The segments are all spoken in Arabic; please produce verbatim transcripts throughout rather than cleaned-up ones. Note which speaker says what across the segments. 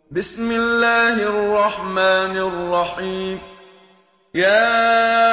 Speaker 1: بسم الله الرحمن الرحيم. يا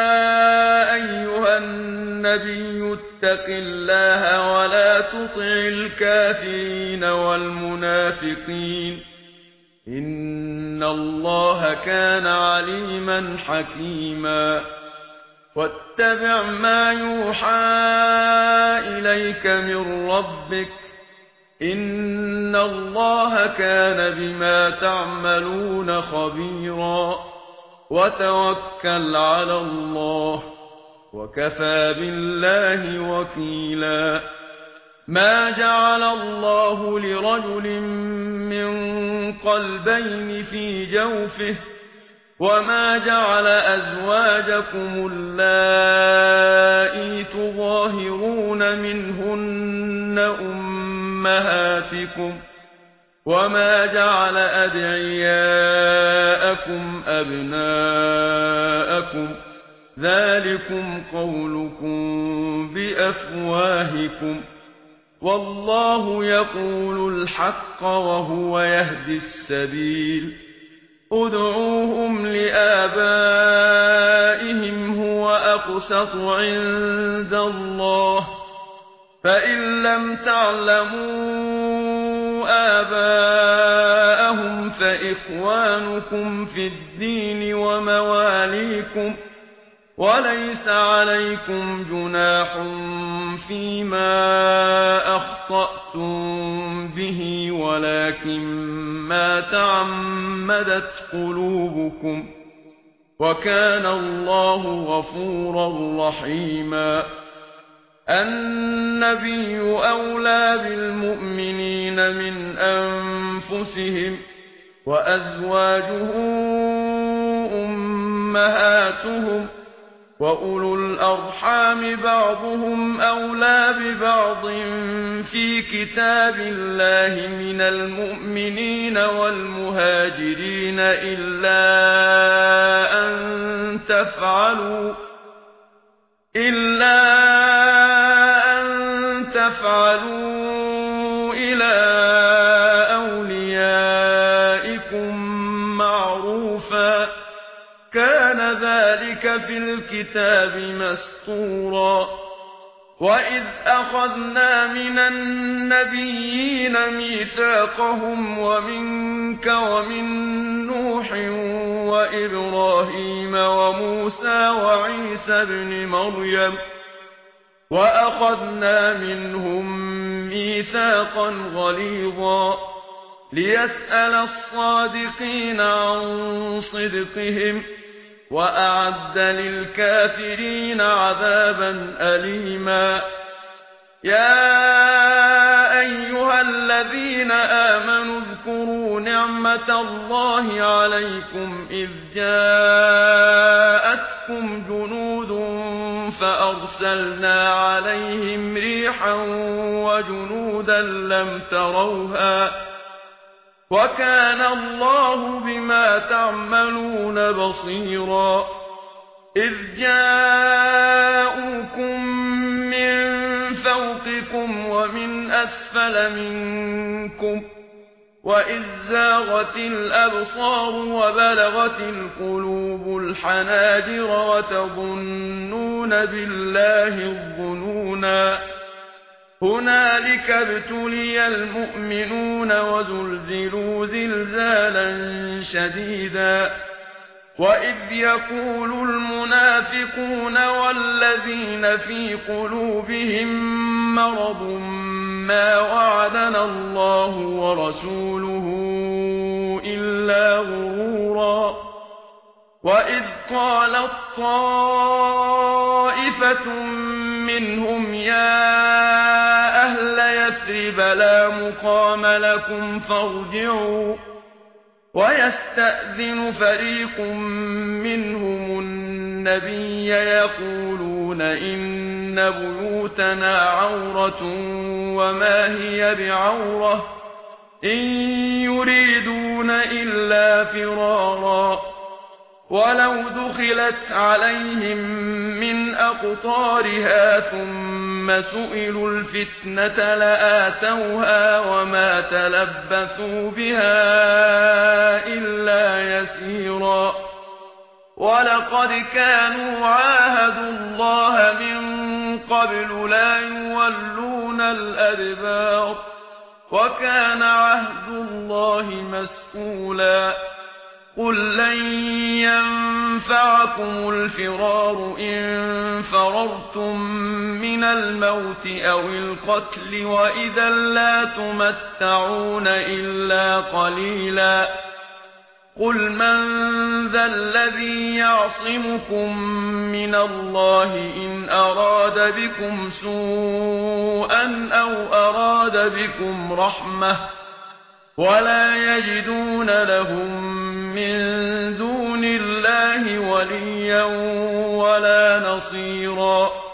Speaker 1: أيها النبي اتق الله ولا تطع الكافرين والمنافقين إن الله كان عليما حكيما. واتبع ما يوحى إليك من ربك إن الله كان بما تعملون خبيرا. وتوكل على الله وكفى بالله وكيلا. ما جعل الله لرجل من قلبين في جوفه وما جعل أزواجكم اللائي تظاهرون منهن أمهاتكم وما جعل أدعياءكم أبناءكم ذلكم قولكم بأفواهكم والله يقول الحق وهو يهدي السبيل. ادعوهم لآبائهم هو أقسط عند الله فإن لم تعلموا آباءهم فإخوانكم في الدين ومواليكم وليس عليكم جناح فيما أخطأتم به ولكن ما تعمدت قلوبكم وكان الله غفورا رحيما. النبي أولى بالمؤمنين من أنفسهم وأزواجه أمهاتهم وأولو الأرحام بعضهم أولى ببعض في كتاب الله من المؤمنين والمهاجرين إلا أن تفعلوا إلا أن تفعلوا إلى أوليائكم معروفا كان ذلك في الكتاب مسطورا. وإذ أخذنا من النبيين ميثاقهم ومنك ومن نوح وإبراهيم وموسى وعيسى ابن مريم وأخذنا منهم ميثاقا غليظا ليسأل الصادقين عن صدقهم وأعد للكافرين عذابا أليما. يا أيها الذين آمنوا اذكروا نعمة الله عليكم إذ جاءتكم جنود فأرسلنا عليهم ريحا وجنودا لم تروها وكان الله بما تعملون بصيرا. إذ جاءوكم من فوقكم ومن أسفل منكم وإذ زاغت الأبصار وبلغت القلوب الحناجر وتظنون بالله الظنونا. هنالك ابتلي المؤمنون وزلزلوا زلزالا شديدا. وإذ يقول المنافقون والذين في قلوبهم مرض ما وعدنا الله ورسوله إلا غرورا. وإذ قالت طائفة منهم يا أهل يثرب لا مقام لكم فارجعوا ويستأذن فريق منهم النبي يقولون إن بيوتنا عورة وما هي بعورة إن يريدون إلا فرارا. ولو دخلت عليهم من أقطارها ثم سئلوا الفتنة لآتوها وما تلبثوا بها لقد كانوا عاهدوا الله من قبل لا يولون الأدبار وكان عهد الله مسئولا قل لن ينفعكم الفرار إن فررتم من الموت أو القتل وإذا لا تمتعون إلا قليلا قل من ذا الذي يعصمكم من الله إن أراد بكم سوءا أو أراد بكم رحمة ولا يجدون لهم من دون الله وليا ولا نصيرا